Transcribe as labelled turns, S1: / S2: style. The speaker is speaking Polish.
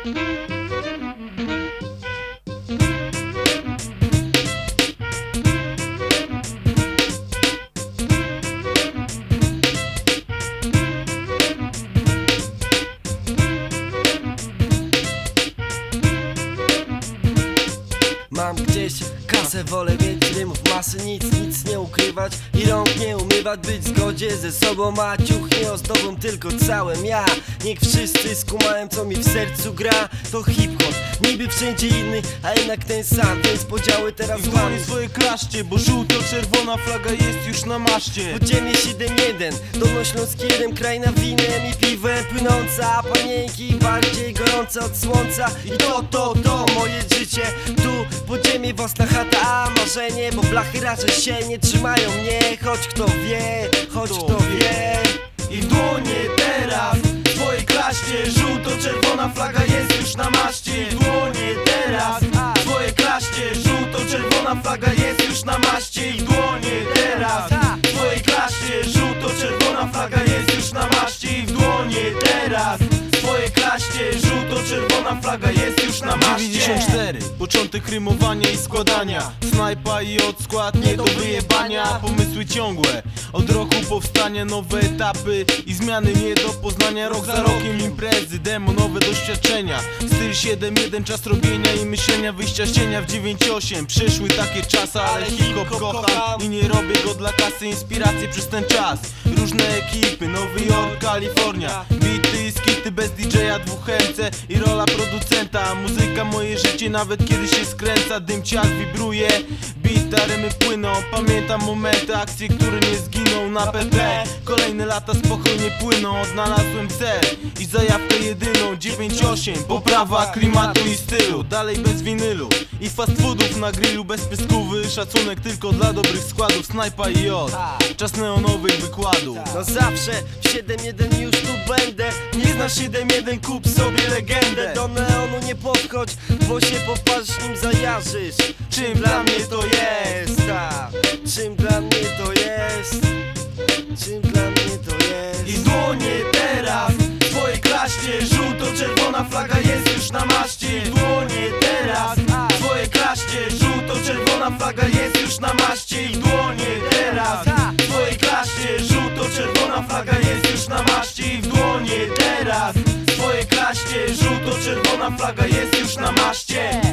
S1: Mam gdzieś kasę, wolę mieć rymów masy, nic nie ukrywać i rąk nie umywać, być w zgodzie ze sobą, a ciuch nie ozdobą, tylko całym ja. Niech wszyscy skumałem, co mi w sercu gra. To hip-hop, niby wszędzie inny, a jednak ten sam, więc podziały teraz
S2: w dłoni swoje klaszcie, bo żółto-czerwona flaga jest już na maszcie.
S1: Podziemie 7-1, Dolnośląski 1, kraina winem i piwem płynąca, a panienki bardziej gorące od słońca. I to moje życie, tu podziemie, własna chata, a marzenie, bo blachy raczej się nie trzymają mnie. Choć kto wie.
S2: I w dłonie teraz, w twojej klaście, żółto-czerwona flaga jest już na maszcie. I w dłonie teraz, w twojej klaście, żółto-czerwona flaga jest już na maszcie. I w dłonie teraz, w twojej klaście, żółto-czerwona flaga jest już na maszcie. I w dłonie teraz, w twojej klaście, żółto-czerwona flaga jest już na maszcie. 94, początek rymowania i składania, snajpa i odskład nie do wyjebania. Pomysły ciągłe, od roku powstania, nowe etapy i zmiany nie do poznania. Rok za rokiem imprezy, demo, nowe doświadczenia. Styl 7-1, czas robienia i myślenia, wyjścia z cienia w 9-8. Przyszły takie czasy, ale hip-hop kocham i nie robię go dla kasy, inspiracje przez ten czas. Różne ekipy, Nowy Jork, Kalifornia, bity i skity bez DJ-a, 2 MC i rola producenta. Muzyka moje życie, nawet kiedy się skręca, dym ciach wibruje, bita, rymy płyną. Pamiętam momenty, akcje, które nie zginą na PP. Kolejne lata spokojnie płyną, odnalazłem cel i zajawkę jedyną. 9-8, poprawa klimatu i stylu, dalej bez winylu i fast foodów na grillu, bez pyskówy, szacunek tylko dla dobrych składów. Snajpa i J, czas neonowych wykładów.
S1: No zawsze w 7-1 już tu będę. Nie znasz 7-1, kup sobie legendę. Do neonu nie podchodź, bo się popatrz, nim zajarzysz. Czym dla mnie to jest? Czym dla mnie to jest? Czym dla mnie to jest?
S2: I w dłonie teraz, w twojej klaście, żółto-czerwona flaga jest już na maszcie. I w dłonie teraz, w twojej klaście, żółto-czerwona flaga jest już na maszcie. I w dłonie teraz, w twojej klaście, żółto-czerwona flaga jest już na maszcie. I w dłonie teraz, w twojej klaście, żółto-czerwona flaga jest już na maszcie.